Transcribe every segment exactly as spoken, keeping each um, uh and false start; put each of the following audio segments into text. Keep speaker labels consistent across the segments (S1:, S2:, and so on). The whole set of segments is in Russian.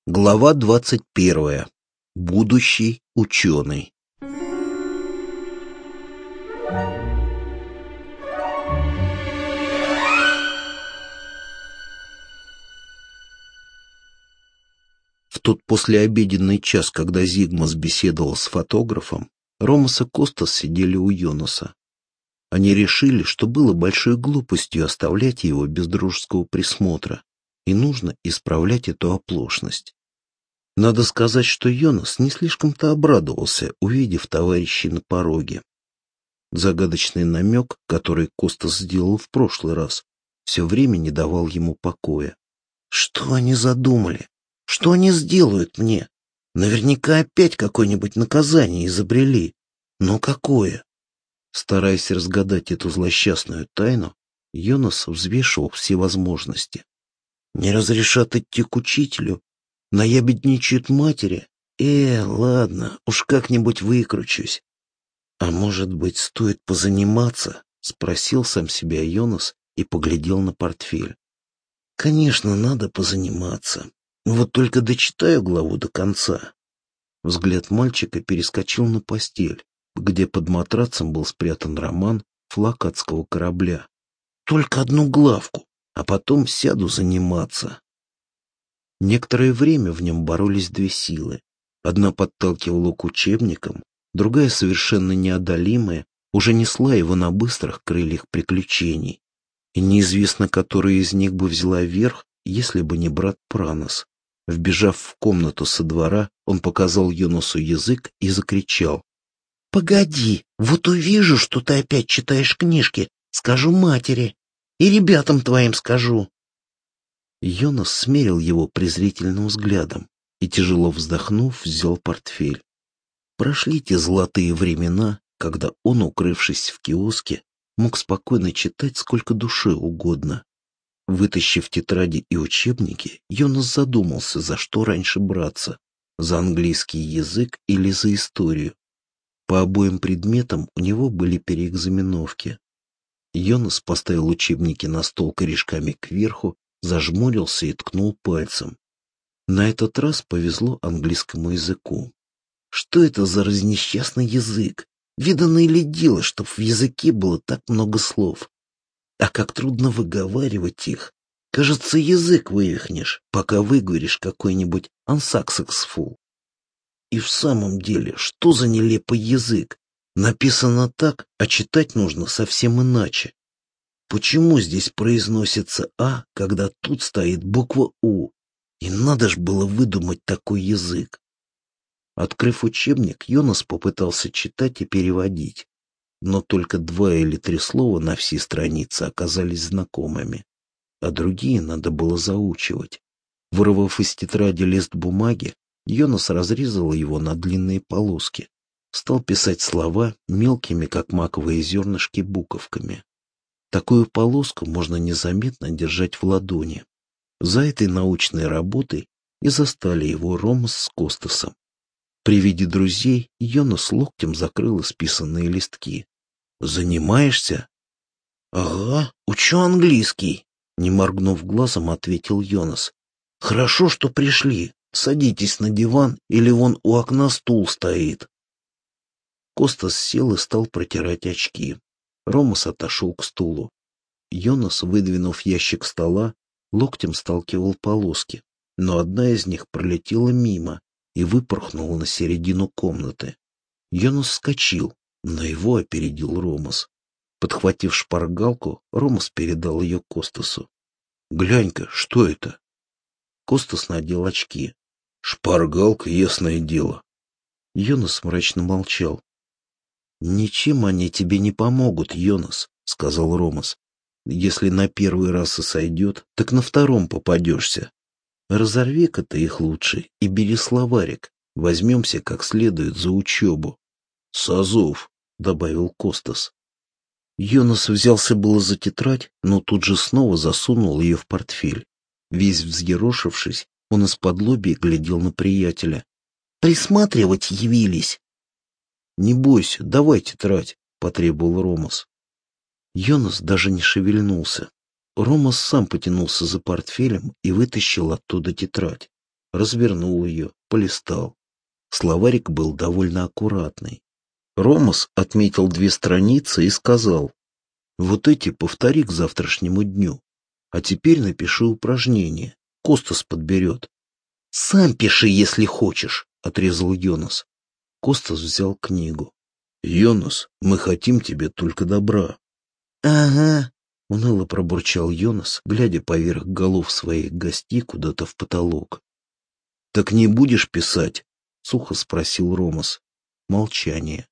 S1: Глава двадцать первая. Будущий ученый. В тот послеобеденный час, когда Зигмас беседовал с фотографом, Ромас и Костас сидели у Йонаса. Они решили, что было большой глупостью оставлять его без дружеского присмотра, и нужно исправлять эту оплошность. Надо сказать, что Йонас не слишком-то обрадовался, увидев товарищей на пороге. Загадочный намек, который Костас сделал в прошлый раз, все время не давал ему покоя. Что они задумали? Что они сделают мне? Наверняка опять какое-нибудь наказание изобрели. Но какое? Стараясь разгадать эту злосчастную тайну, Йонас взвешивал все возможности. Не разрешат идти к учителю, наябедничают матери. Э, ладно, уж как-нибудь выкручусь. А может быть, стоит позаниматься? Спросил сам себя Йонас и поглядел на портфель. Конечно, надо позаниматься. Вот только дочитаю главу до конца. Взгляд мальчика перескочил на постель, где под матрацем был спрятан роман «Флаг адского корабля». Только одну главку, а потом сяду заниматься. Некоторое время в нем боролись две силы. Одна подталкивала к учебникам, другая, совершенно неодолимая, уже несла его на быстрых крыльях приключений. И неизвестно, которая из них бы взяла верх, если бы не брат Пранос. Вбежав в комнату со двора, он показал Йонасу язык и закричал. — Погоди, вот увижу, что ты опять читаешь книжки, скажу матери. И ребятам твоим скажу. Йонас смерил его презрительным взглядом и, тяжело вздохнув, взял портфель. Прошли те золотые времена, когда он, укрывшись в киоске, мог спокойно читать сколько душе угодно. Вытащив тетради и учебники, Йонас задумался, за что раньше браться — за английский язык или за историю. По обоим предметам у него были переэкзаменовки. Йонас поставил учебники на стол корешками кверху, зажмурился и ткнул пальцем. На этот раз повезло английскому языку. Что это за разнесчастный язык? Видано ли дело, чтоб в языке было так много слов? А как трудно выговаривать их. Кажется, язык вывихнешь, пока выговоришь какой-нибудь «unsuccessful». И в самом деле, что за нелепый язык? Написано так, а читать нужно совсем иначе. Почему здесь произносится «а», когда тут стоит буква «у»? И надо ж было выдумать такой язык. Открыв учебник, Йонас попытался читать и переводить. Но только два или три слова на всей странице оказались знакомыми, а другие надо было заучивать. Вырвав из тетради лист бумаги, Йонас разрезал его на длинные полоски, стал писать слова мелкими, как маковые зернышки, буковками. Такую полоску можно незаметно держать в ладони. За этой научной работой и застали его Ромас с Костасом. При виде друзей Йонас локтем закрыл исписанные листки. «Занимаешься?» «Ага, учу английский», — не моргнув глазом, ответил Йонас. «Хорошо, что пришли. Садитесь на диван, или вон у окна стул стоит». Костас сел и стал протирать очки. Ромас отошел к стулу. Йонас, выдвинув ящик стола, локтем сталкивал полоски, но одна из них пролетела мимо и выпорхнула на середину комнаты. Йонас вскочил, но его опередил Ромас. Подхватив шпаргалку, Ромас передал ее Костасу. «Глянь-ка, что это?» Костас надел очки. «Шпаргалка, ясное дело». Йонас мрачно молчал. «Ничем они тебе не помогут, Йонас», — сказал Ромас. «Если на первый раз и сойдет, так на втором попадешься. Разорви-ка ты их лучше и бери словарик. Возьмемся как следует за учебу». «Сазов», — добавил Костас. Йонас взялся было за тетрадь, но тут же снова засунул ее в портфель. Весь взъерошившись, он исподлобья глядел на приятеля. «Присматривать явились?» «Не бойся, давай тетрадь», — потребовал Ромас. Йонас даже не шевельнулся. Ромас сам потянулся за портфелем и вытащил оттуда тетрадь. развернул ее, полистал. Словарик был довольно аккуратный. Ромас отметил две страницы и сказал: «Вот эти повтори к завтрашнему дню. А теперь напиши упражнение. Костас подберет». «Сам пиши, если хочешь», — отрезал Йонас. Костас взял книгу. «Йонас, мы хотим тебе только добра». «Ага», — уныло пробурчал Йонас, глядя поверх голов своих гостей куда-то в потолок. «Так не будешь писать?» — сухо спросил Ромас. Молчание.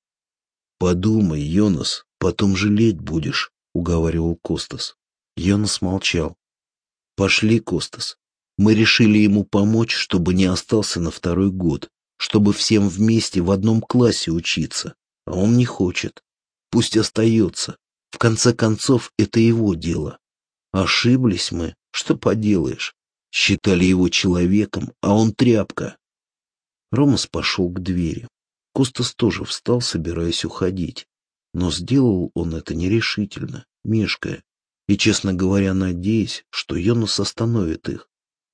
S1: «Подумай, Йонас, потом жалеть будешь», — уговаривал Костас. Йонас молчал. «Пошли, Костас. Мы решили ему помочь, чтобы не остался на второй год, чтобы всем вместе в одном классе учиться. А он не хочет. Пусть остается. В конце концов, это его дело. Ошиблись мы, что поделаешь. Считали его человеком, а он тряпка». Ромас пошел к двери. Костас тоже встал, собираясь уходить. Но сделал он это нерешительно, мешкая, и, честно говоря, надеясь, что Йонас остановит их.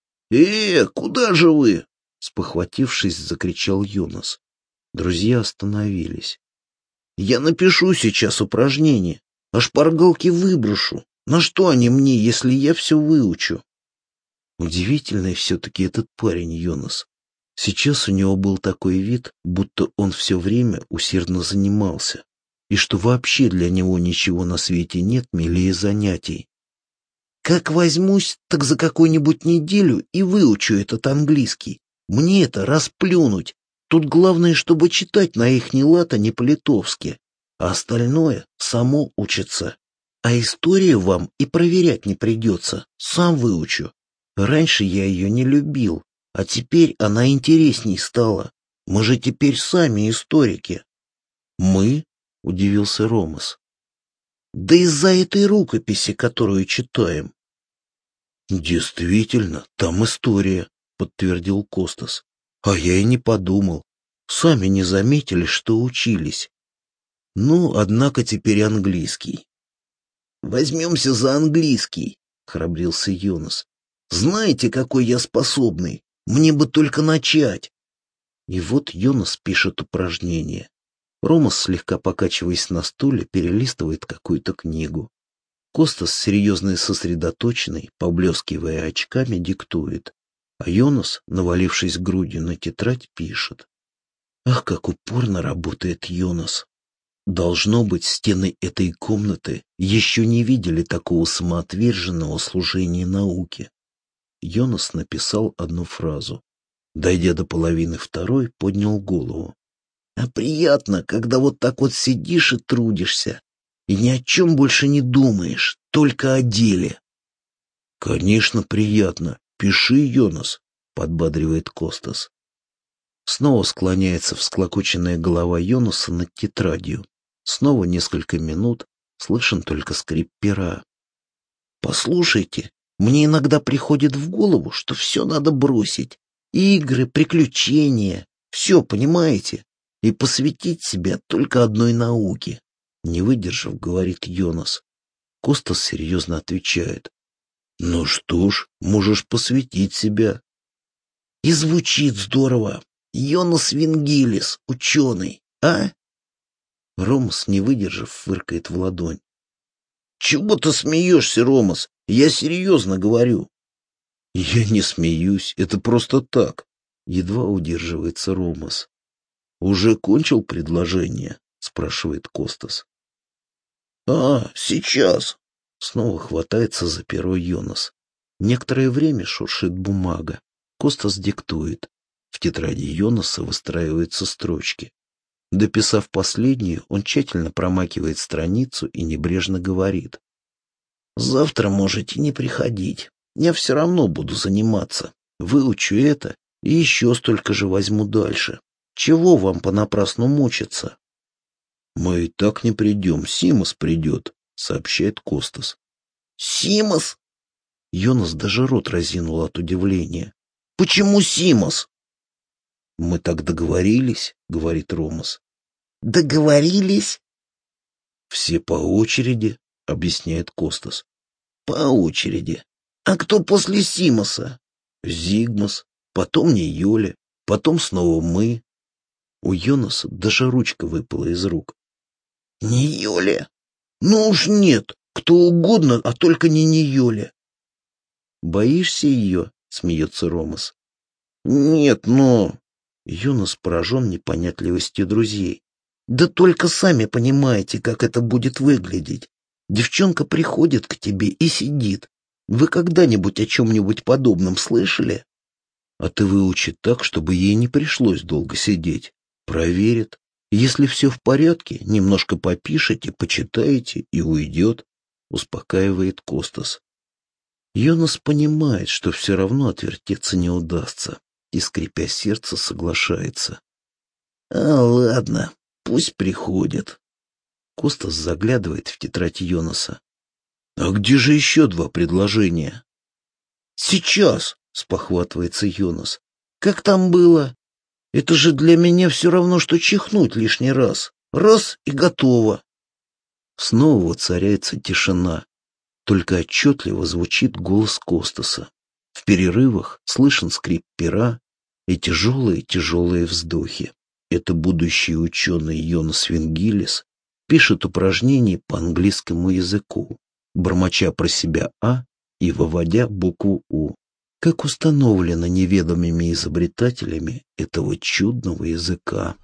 S1: «Э, куда же вы?» — спохватившись, закричал Йонас. Друзья остановились. «Я напишу сейчас упражнение, а шпаргалки выброшу. На что они мне, если я все выучу?» Удивительный все-таки этот парень Йонас. Сейчас у него был такой вид, будто он все время усердно занимался, и что вообще для него ничего на свете нет милее занятий. «Как возьмусь, так за какую-нибудь неделю и выучу этот английский. Мне это расплюнуть. Тут главное, чтобы читать на ихний лад, а не по-литовски. А остальное само учится. А историю вам и проверять не придется. Сам выучу. Раньше я ее не любил, а теперь она интересней стала. Мы же теперь сами историки». «Мы?» — удивился Ромас. «Да из-за этой рукописи, которую читаем». «Действительно, там история», — подтвердил Костас. «А я и не подумал. Сами не заметили, что учились. Ну, однако теперь английский». «Возьмемся за английский», — храбрился Йонас. «Знаете, какой я способный? Мне бы только начать». И вот Йонас пишет упражнение. Ромас, слегка покачиваясь на стуле, перелистывает какую-то книгу. Костас, серьезный и сосредоточенный, поблескивая очками, диктует, а Йонас, навалившись грудью на тетрадь, пишет. Ах, как упорно работает Йонас! Должно быть, стены этой комнаты еще не видели такого самоотверженного служения науке. Йонас написал одну фразу. Дойдя до половины второй, поднял голову. «А приятно, когда вот так вот сидишь и трудишься, и ни о чем больше не думаешь, только о деле». «Конечно, приятно. Пиши, Йонас», — подбадривает Костас. Снова склоняется всклокоченная голова Йонаса над тетрадью. Снова несколько минут слышен только скрип пера. «Послушайте, мне иногда приходит в голову, что все надо бросить. Игры, приключения, все, понимаете? И посвятить себя только одной науке», — не выдержав, говорит Йонас. Костас серьезно отвечает. «Ну что ж, можешь посвятить себя». И звучит здорово. Йонас Вингилис, ученый, а? Ромас, не выдержав, фыркает в ладонь. «Чего ты смеешься, Ромас? Я серьезно говорю». «Я не смеюсь, это просто так», — едва удерживается Ромас. «Уже кончил предложение?» — спрашивает Костас. «А, сейчас». Снова хватается за перо Йонас. Некоторое время шуршит бумага. Костас диктует. В тетради Йонаса выстраиваются строчки. Дописав последнюю, он тщательно промакивает страницу и небрежно говорит. «Завтра можете не приходить. Я все равно буду заниматься. Выучу это и еще столько же возьму дальше. Чего вам понапрасну мучиться?» «Мы и так не придем. Симос придет», — сообщает Костас. «Симос?» Йонас даже рот разинул от удивления. «Почему Симос?» «Мы так договорились», — говорит Ромас. «Договорились?» «Все по очереди», — объясняет Костас. «По очереди. А кто после Симоса?» «Зигмас». потом не Юля, потом снова мы. У Йонаса даже ручка выпала из рук. Не Юля? Ну уж нет, кто угодно, а только не не Юля. Боишься ее? Смеется Ромас. Нет, но... Йонас поражен непонятливостью друзей. Да только сами понимаете, как это будет выглядеть. Девчонка приходит к тебе и сидит. Вы когда-нибудь о чем-нибудь подобном слышали? А ты выучи так, чтобы ей не пришлось долго сидеть. Проверит. Если все в порядке, немножко попишите, почитаете и уйдет, успокаивает Костас. Йонас понимает, что все равно отвертеться не удастся, и, скрипя сердце, соглашается. А ладно, пусть приходит. Костас заглядывает в тетрадь Йонаса. А где же еще два предложения? Сейчас, спохватывается Йонас. Как там было? Это же для меня все равно, что чихнуть лишний раз. Раз и готово. Снова воцаряется тишина. Только отчетливо звучит голос Костаса. В перерывах слышен скрип пера и тяжелые-тяжелые вздохи. Это будущий ученый Йонас Вингилис пишет упражнения по английскому языку, бормоча про себя «а» и выводя букву «у», как установлено неведомыми изобретателями этого чудного языка.